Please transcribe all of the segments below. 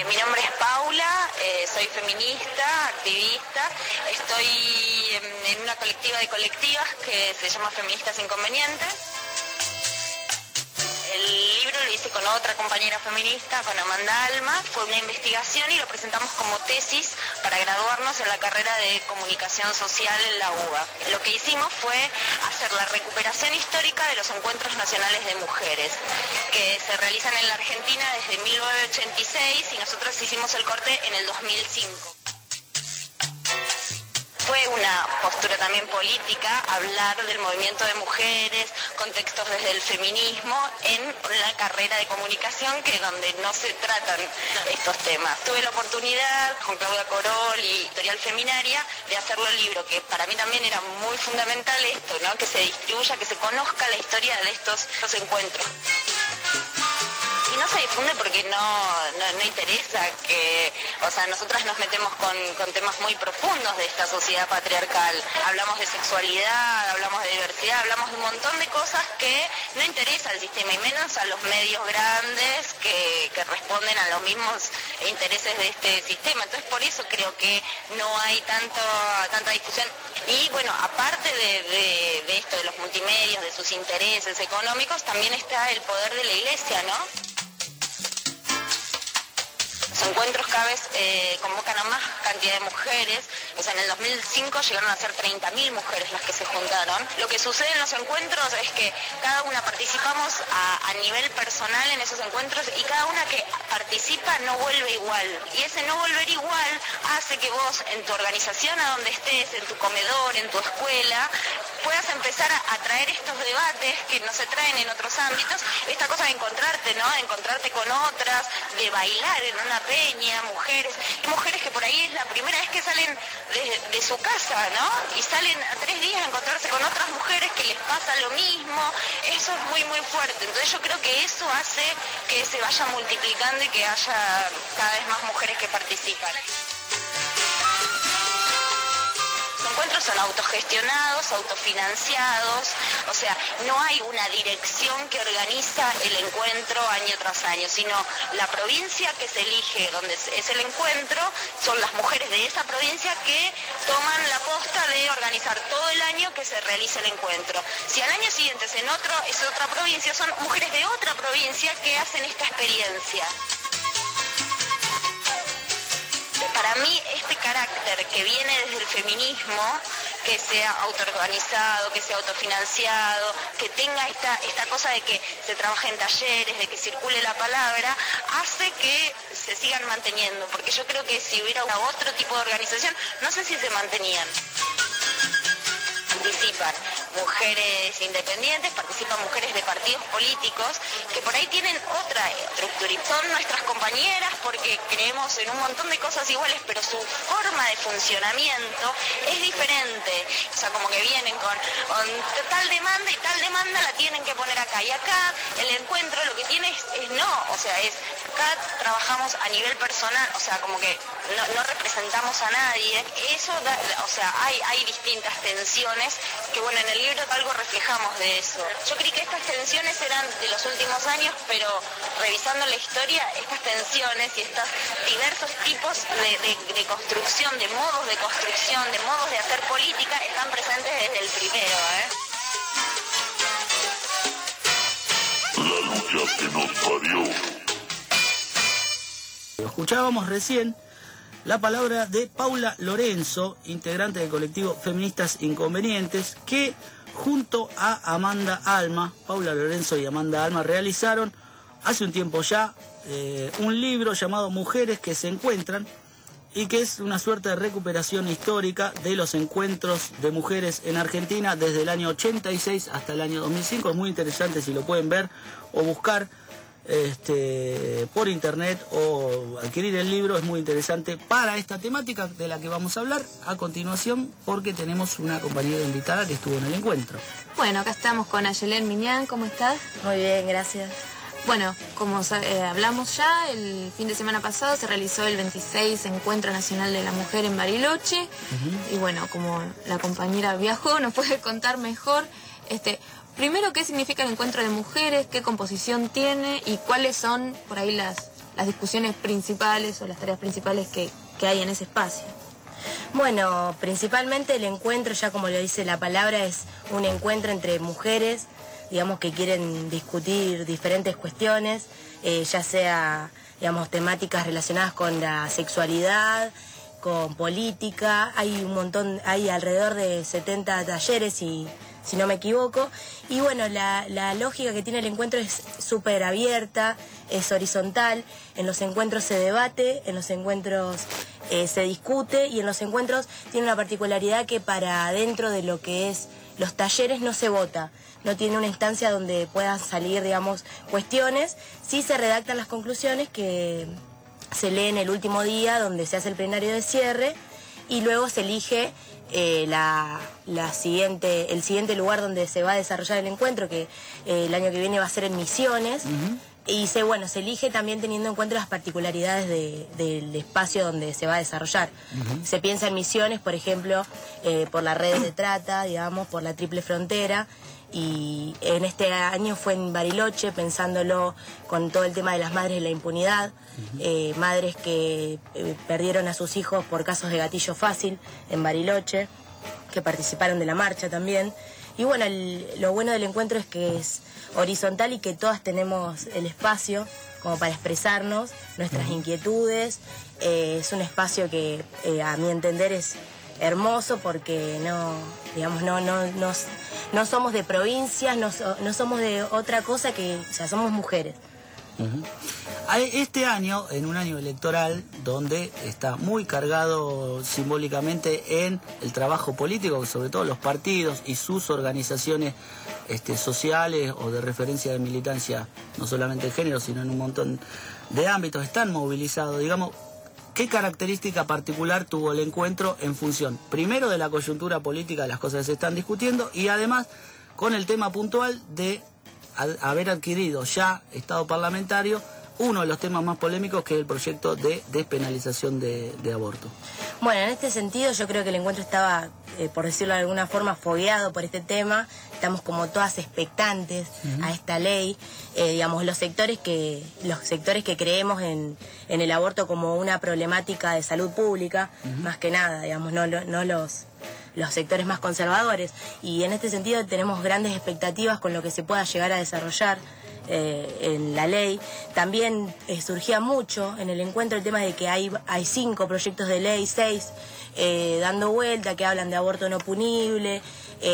Mi nombre es Paula, soy feminista, activista, estoy en una colectiva de colectivas que se llama Feministas Inconvenientes. El libro lo hice con otra compañera feminista, con Amanda Alma. Fue una investigación y lo presentamos como tesis para graduarnos en la carrera de Comunicación Social en la UBA. Lo que hicimos fue hacer la recuperación histórica de los encuentros nacionales de mujeres, que se realizan en la Argentina desde 1986 y nosotros hicimos el corte en el 2005. Fue una postura también política hablar del movimiento de mujeres, contextos desde el feminismo en la carrera de comunicación, que es donde no se tratan estos temas. Tuve la oportunidad con Claudia Corol y Editorial Feminaria de hacerlo el libro, que para mí también era muy fundamental esto, ¿no? Que se distribuya, que se conozca la historia de estos encuentros. Y no se difunde porque no interesa que, o sea, nosotras nos metemos con temas muy profundos de esta sociedad patriarcal. Hablamos de sexualidad, hablamos de diversidad, hablamos de un montón de cosas que no interesa al sistema, y menos a los medios grandes que responden a los mismos intereses de este sistema. Entonces por eso creo que no hay tanta difusión. Y bueno, aparte de esto, de los multimedios, de sus intereses económicos, también está el poder de la iglesia, ¿no? Los encuentros cada vez convocan a más cantidad de mujeres. O sea, en el 2005 llegaron a ser 30.000 mujeres las que se juntaron. Lo que sucede en los encuentros es que cada una participamos a nivel personal en esos encuentros, y cada una que participa no vuelve igual. Y ese no volver igual hace que vos, en tu organización, a donde estés, en tu comedor, en tu escuela, puedas empezar a traer estos debates que no se traen en otros ámbitos. Esta cosa de encontrarte, ¿no? De encontrarte con otras, de bailar en una peña, mujeres que por ahí es la primera vez que salen de su casa, ¿no? Y salen a 3 días a encontrarse con otras mujeres que les pasa lo mismo. Eso es muy, muy fuerte. Entonces yo creo que eso hace que se vaya multiplicando y que haya cada vez más mujeres que participan. Los encuentros son autogestionados, autofinanciados, o sea, no hay una dirección que organiza el encuentro año tras año, sino la provincia que se elige donde es el encuentro, son las mujeres de esa provincia que toman la posta de organizar todo el año que se realice el encuentro. Si al año siguiente es otra provincia, son mujeres de otra provincia que hacen esta experiencia. Para mí este carácter que viene desde el feminismo, que sea autoorganizado, que sea autofinanciado, que tenga esta cosa de que se trabaje en talleres, de que circule la palabra, hace que se sigan manteniendo, porque yo creo que si hubiera otro tipo de organización, no sé si se mantenían. Participan mujeres independientes, participan mujeres de partidos políticos que por ahí tienen otra estructura y son nuestras compañeras porque creemos en un montón de cosas iguales, pero su forma de funcionamiento es diferente. O sea, como que vienen con tal demanda y tal demanda la tienen que poner acá. Y acá el encuentro lo que tiene es no, o sea, acá trabajamos a nivel personal, o sea, como que no representamos a nadie. Eso da, o sea, hay distintas tensiones que, bueno, en el libro algo reflejamos de eso. Yo creí que estas tensiones eran de los últimos años, pero revisando la historia, estas tensiones y estos diversos tipos de construcción, de modos de construcción, de modos de hacer política, están presentes desde el primero, La lucha que nos parió. Escuchábamos recién la palabra de Paula Lorenzo, integrante del colectivo Feministas Inconvenientes, que junto a Amanda Alma, Paula Lorenzo y Amanda Alma, realizaron hace un tiempo ya un libro llamado Mujeres que se encuentran, y que es una suerte de recuperación histórica de los encuentros de mujeres en Argentina desde el año 86 hasta el año 2005. Es muy interesante, si lo pueden ver o buscar por internet o adquirir el libro, es muy interesante para esta temática de la que vamos a hablar a continuación, porque tenemos una compañera invitada que estuvo en el encuentro. Bueno, acá estamos con Ayelén Miñán. ¿Cómo estás? Muy bien, gracias. Bueno, como hablamos ya, el fin de semana pasado se realizó el 26 Encuentro Nacional de la Mujer en Bariloche. Y bueno, como la compañera viajó, nos puede contar mejor primero qué significa el encuentro de mujeres, qué composición tiene y cuáles son por ahí las las discusiones principales o las tareas principales que hay en ese espacio. Bueno, principalmente el encuentro, ya como lo dice la palabra, es un encuentro entre mujeres, digamos, que quieren discutir diferentes cuestiones, ya sea, digamos, temáticas relacionadas con la sexualidad, con política. Hay un montón, hay alrededor de 70 talleres, si no me equivoco. Y bueno, la lógica que tiene el encuentro es súper abierta, es horizontal. En los encuentros se debate, en los encuentros se discute, y en los encuentros tiene una particularidad que para dentro de lo que es los talleres no se vota, no tiene una instancia donde puedan salir, digamos, cuestiones. Sí se redactan las conclusiones que se leen el último día, donde se hace el plenario de cierre, y luego se elige el siguiente lugar donde se va a desarrollar el encuentro, que el año que viene va a ser en Misiones. Y se elige también teniendo en cuenta las particularidades del espacio donde se va a desarrollar. Se piensa en Misiones, por ejemplo, por las redes de trata, digamos, por la triple frontera. Y en este año fue en Bariloche, pensándolo con todo el tema de las madres de la impunidad, madres que perdieron a sus hijos por casos de gatillo fácil en Bariloche, que participaron de la marcha también. Y bueno, lo bueno del encuentro es que es horizontal y que todas tenemos el espacio como para expresarnos nuestras inquietudes. Es un espacio que a mi entender es hermoso porque no somos de provincias, no somos de otra cosa que, o sea, somos mujeres. Este año, en un año electoral, donde está muy cargado simbólicamente en el trabajo político, sobre todo los partidos y sus organizaciones sociales o de referencia de militancia, no solamente de género, sino en un montón de ámbitos, están movilizados, digamos. ¿Qué característica particular tuvo el encuentro en función, primero, de la coyuntura política de las cosas que se están discutiendo, y además con el tema puntual de haber adquirido ya estado parlamentario uno de los temas más polémicos, que es el proyecto de despenalización de aborto? Bueno, en este sentido yo creo que el encuentro estaba, por decirlo de alguna forma, fogueado por este tema. Estamos como todas expectantes a esta ley. Digamos, los sectores que creemos en el aborto como una problemática de salud pública, más que nada, digamos, no los sectores más conservadores. Y en este sentido tenemos grandes expectativas con lo que se pueda llegar a desarrollar en la ley. También surgía mucho en el encuentro el tema de que hay 5 proyectos de ley, 6 dando vuelta, que hablan de aborto no punible,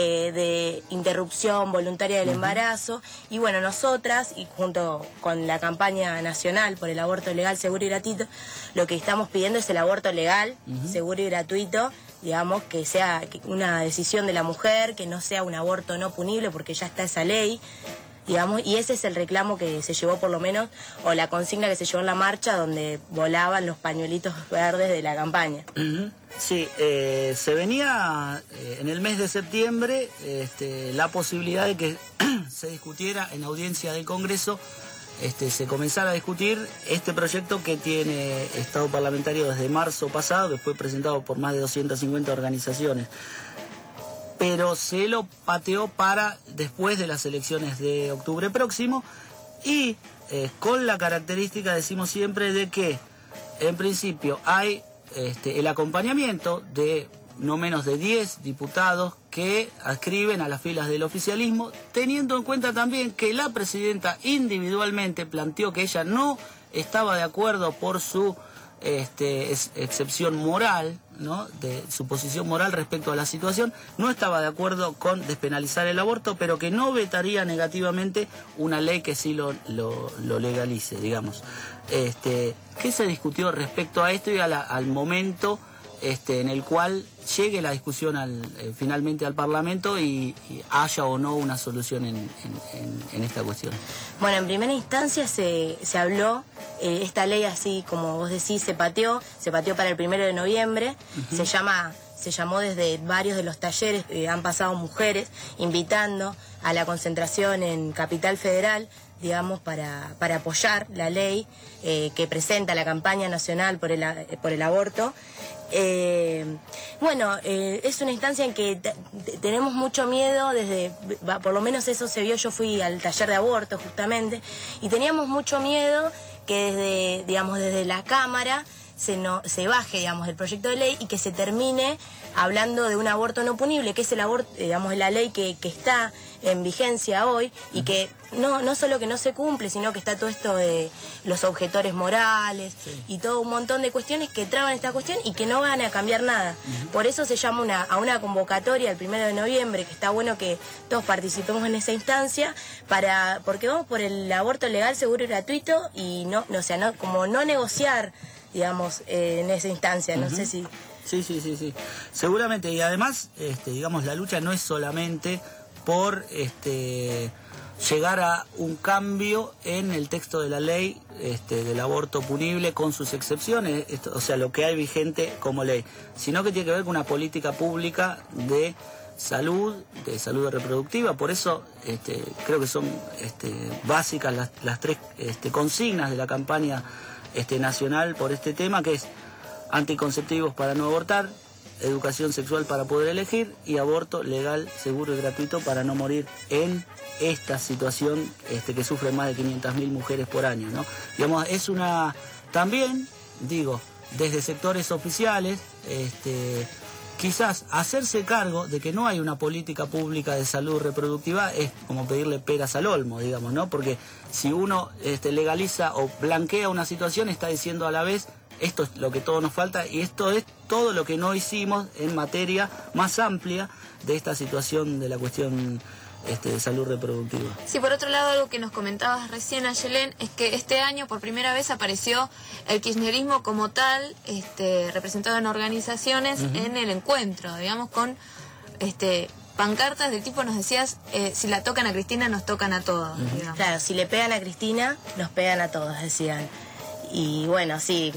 de interrupción voluntaria del embarazo. Y bueno, nosotras, y junto con la campaña nacional por el aborto legal, seguro y gratuito, lo que estamos pidiendo es el aborto legal, seguro y gratuito, digamos, que sea una decisión de la mujer, que no sea un aborto no punible, porque ya está esa ley, digamos, y ese es el reclamo que se llevó, por lo menos, o la consigna que se llevó en la marcha, donde volaban los pañuelitos verdes de la campaña. Sí, se venía en el mes de septiembre la posibilidad de que se discutiera en audiencia del Congreso, se comenzara a discutir este proyecto que tiene estado parlamentario desde marzo pasado, que fue presentado por más de 250 organizaciones. Pero se lo pateó para después de las elecciones de octubre próximo, y con la característica, decimos siempre, de que en principio hay el acompañamiento de no menos de 10 diputados que adscriben a las filas del oficialismo, teniendo en cuenta también que la presidenta individualmente planteó que ella no estaba de acuerdo por su excepción moral, ¿no?, de su posición moral respecto a la situación, no estaba de acuerdo con despenalizar el aborto, pero que no vetaría negativamente una ley que sí lo legalice, digamos. ¿Qué se discutió respecto a esto y al momento en el cual llegue la discusión finalmente al Parlamento y haya o no una solución en esta cuestión? Bueno, en primera instancia se habló, esta ley, así como vos decís, se pateó para el 1 de noviembre, se llamó desde varios de los talleres, han pasado mujeres invitando a la concentración en Capital Federal, digamos, para apoyar la ley que presenta la campaña nacional por el aborto. Es una instancia en que tenemos mucho miedo, por lo menos eso se vio. Yo fui al taller de aborto justamente y teníamos mucho miedo que desde la Cámara se baje, digamos, el proyecto de ley y que se termine hablando de un aborto no punible, que es el aborto, digamos, la ley que está en vigencia hoy y que no solo que no se cumple, sino que está todo esto de los objetores morales y todo un montón de cuestiones que traban esta cuestión y que no van a cambiar nada. Por eso se llama a una convocatoria el 1 de noviembre, que está bueno que todos participemos en esa instancia, porque vamos por el aborto legal, seguro y gratuito y como no negociar, digamos, en esa instancia, no sé si... Sí. Seguramente, y además, digamos, la lucha no es solamente por llegar a un cambio en el texto de la ley del aborto punible con sus excepciones, o sea, lo que hay vigente como ley, sino que tiene que ver con una política pública de salud reproductiva. Por eso creo que son básicas las tres consignas de la campaña nacional por este tema, que es anticonceptivos para no abortar, educación sexual para poder elegir y aborto legal, seguro y gratuito para no morir en esta situación que sufren más de 500.000 mujeres por año, ¿no? Digamos, es también, digo, desde sectores oficiales, quizás hacerse cargo de que no hay una política pública de salud reproductiva es como pedirle peras al olmo, digamos, ¿no? Porque si uno legaliza o blanquea una situación, está diciendo a la vez, esto es lo que todo nos falta y esto es todo lo que no hicimos en materia más amplia de esta situación de la cuestión de salud reproductiva. Sí, por otro lado, algo que nos comentabas recién, Ayelén, es que este año por primera vez apareció el kirchnerismo como tal, representado en organizaciones en el encuentro, digamos, con pancartas del tipo, nos decías, si la tocan a Cristina, nos tocan a todos. Claro, si le pegan a Cristina, nos pegan a todos, decían. Y bueno, sí,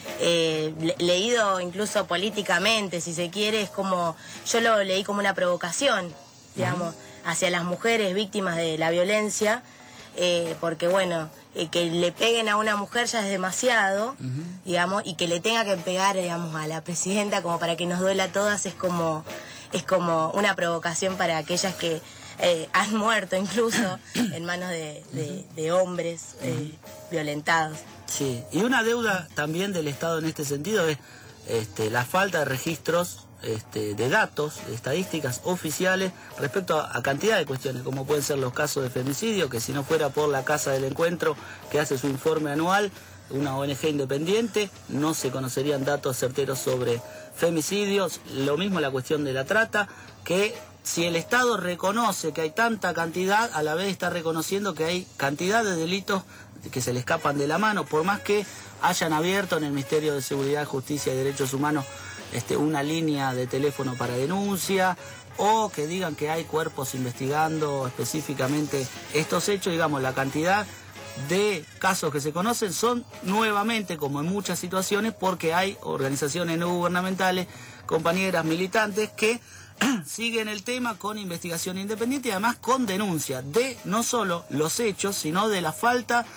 leído incluso políticamente, si se quiere, es como, yo lo leí como una provocación, digamos, hacia las mujeres víctimas de la violencia, porque bueno, que le peguen a una mujer ya es demasiado, digamos, y que le tenga que pegar, digamos, a la presidenta como para que nos duela a todas es como una provocación para aquellas que han muerto incluso en manos de hombres violentados. Sí, y una deuda también del Estado en este sentido es la falta de registros, de datos, de estadísticas oficiales respecto a cantidad de cuestiones, como pueden ser los casos de femicidio, que si no fuera por la Casa del Encuentro, que hace su informe anual, una ONG independiente, no se conocerían datos certeros sobre femicidios. Lo mismo la cuestión de la trata, que si el Estado reconoce que hay tanta cantidad, a la vez está reconociendo que hay cantidad de delitos que se le escapan de la mano, por más que hayan abierto en el Ministerio de Seguridad, Justicia y Derechos Humanos una línea de teléfono para denuncia, o que digan que hay cuerpos investigando específicamente estos hechos. Digamos, la cantidad de casos que se conocen son nuevamente, como en muchas situaciones, porque hay organizaciones no gubernamentales, compañeras militantes que siguen el tema con investigación independiente y además con denuncia de no solo los hechos, sino de la falta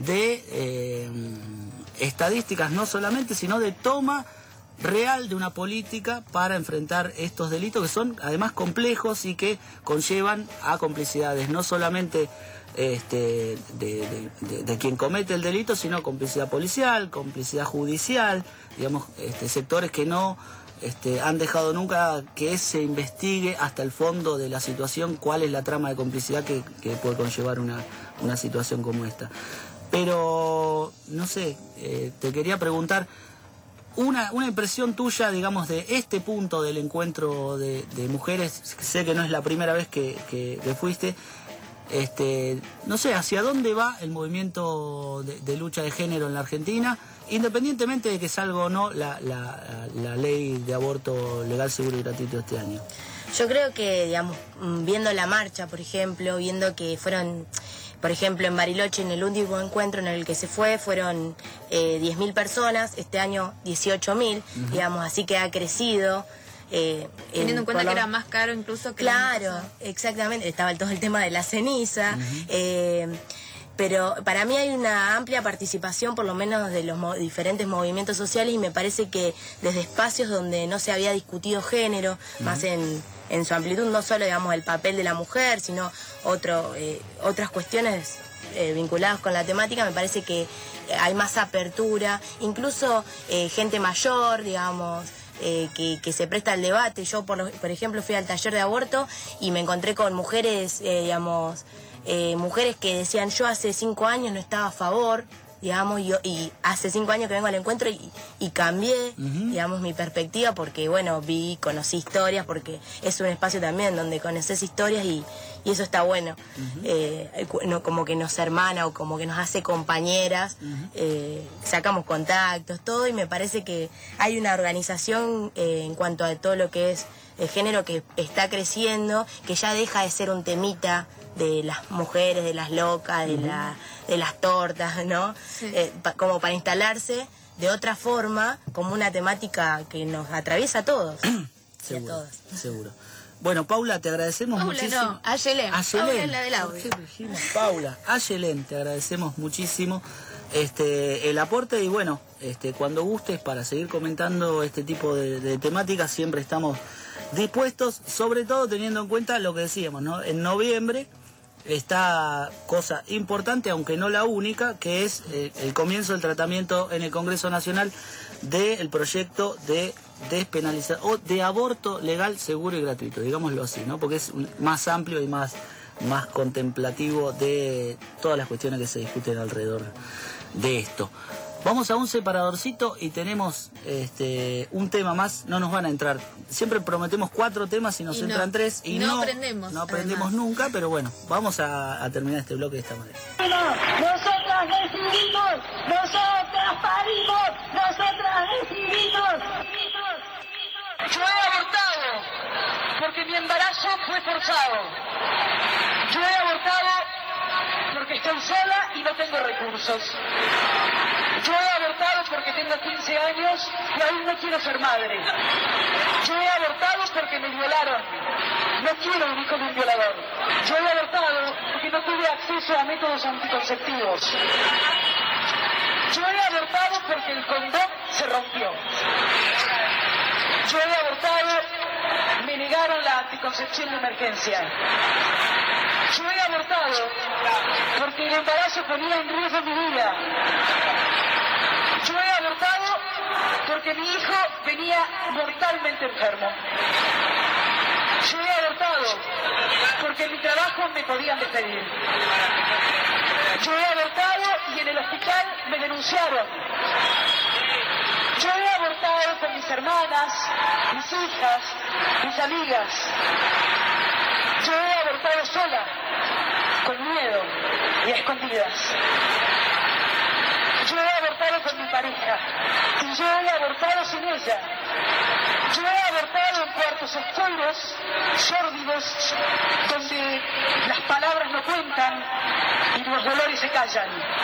de estadísticas, no solamente, sino de toma real de una política para enfrentar estos delitos, que son además complejos y que conllevan a complicidades, no solamente de quien comete el delito, sino complicidad policial, complicidad judicial, digamos, sectores que no han dejado nunca que se investigue hasta el fondo de la situación cuál es la trama de complicidad que puede conllevar una situación como esta. Pero, no sé, te quería preguntar una impresión tuya, digamos, de este punto del encuentro de mujeres. Sé que no es la primera vez que fuiste. No sé, ¿hacia dónde va el movimiento de lucha de género en la Argentina? Independientemente de que salga o no la ley de aborto legal, seguro y gratuito este año. Yo creo que, digamos, viendo la marcha, por ejemplo, viendo que fueron, por ejemplo, en Bariloche, en el último encuentro en el que se fueron 10.000 personas, este año 18.000, digamos, así que ha crecido. Teniendo en cuenta que era más caro incluso que... Claro, exactamente, estaba todo el tema de la ceniza, pero para mí hay una amplia participación, por lo menos de los diferentes movimientos sociales, y me parece que desde espacios donde no se había discutido género, más en su amplitud, no solo, digamos, el papel de la mujer, sino otras cuestiones vinculados con la temática, me parece que hay más apertura, incluso gente mayor, digamos, que se presta al debate. Yo, por ejemplo, fui al taller de aborto y me encontré con mujeres, digamos, mujeres que decían, yo hace 5 años no estaba a favor, digamos, y hace 5 años que vengo al encuentro y cambié, digamos, mi perspectiva porque, bueno, conocí historias, porque es un espacio también donde conoces historias y eso está bueno. Como que nos hermana o como que nos hace compañeras, sacamos contactos, todo, y me parece que hay una organización en cuanto a todo lo que es el género que está creciendo, que ya deja de ser un temita de las mujeres, de las locas, de las tortas, ¿no? Sí. Como para instalarse de otra forma, como una temática que nos atraviesa a todos. Seguro, a todas. Seguro. Bueno, Paula, te agradecemos muchísimo. No, a Yelén. Paula es la del audio. Paula, a Yelén, te agradecemos muchísimo el aporte y bueno, cuando gustes para seguir comentando este tipo de temáticas, siempre estamos dispuestos, sobre todo teniendo en cuenta lo que decíamos, ¿no? En noviembre esta cosa importante, aunque no la única, que es el comienzo del tratamiento en el Congreso Nacional del proyecto de despenalización o de aborto legal, seguro y gratuito, digámoslo así, ¿no? Porque es más amplio y más contemplativo de todas las cuestiones que se discuten alrededor de esto. Vamos a un separadorcito y tenemos un tema más. No nos van a entrar. Siempre prometemos 4 temas y nos entran 3 y no aprendemos nunca, pero bueno, vamos a terminar este bloque de esta manera. Nosotras decidimos, nosotras parimos, nosotras decidimos. Yo he abortado porque mi embarazo fue forzado. Yo he abortado porque estoy sola y no tengo recursos. Yo he abortado porque tengo 15 años y aún no quiero ser madre. Yo he abortado porque me violaron. No quiero un hijo de un violador. Yo he abortado porque no tuve acceso a métodos anticonceptivos. Yo he abortado porque el condón se rompió. Yo he abortado, me negaron la anticoncepción de emergencia. Yo he abortado porque el embarazo ponía en riesgo mi vida. Yo he abortado porque mi hijo venía mortalmente enfermo. Yo he abortado porque en mi trabajo me podían despedir. Yo he abortado y en el hospital me denunciaron. Yo he abortado con mis hermanas, mis hijas, mis amigas. Yo he abortado sola, con miedo y a escondidas. Yo he abortado con mi pareja y yo he abortado sin ella. Yo he abortado en cuartos oscuros, sórdidos, donde las palabras no cuentan y los dolores se callan.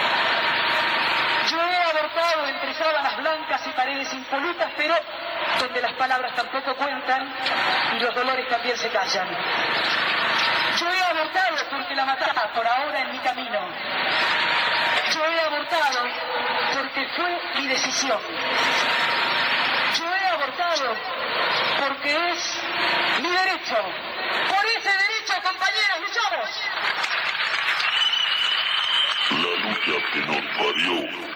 Yo he abortado entre sábanas blancas y paredes impolutas, pero donde las palabras tampoco cuentan y los dolores también se callan. Yo he abortado porque la mataba por ahora en mi camino. Yo he abortado porque fue mi decisión. Yo he abortado porque es mi derecho. Por ese derecho, compañeros, luchamos. La lucha que nos parió.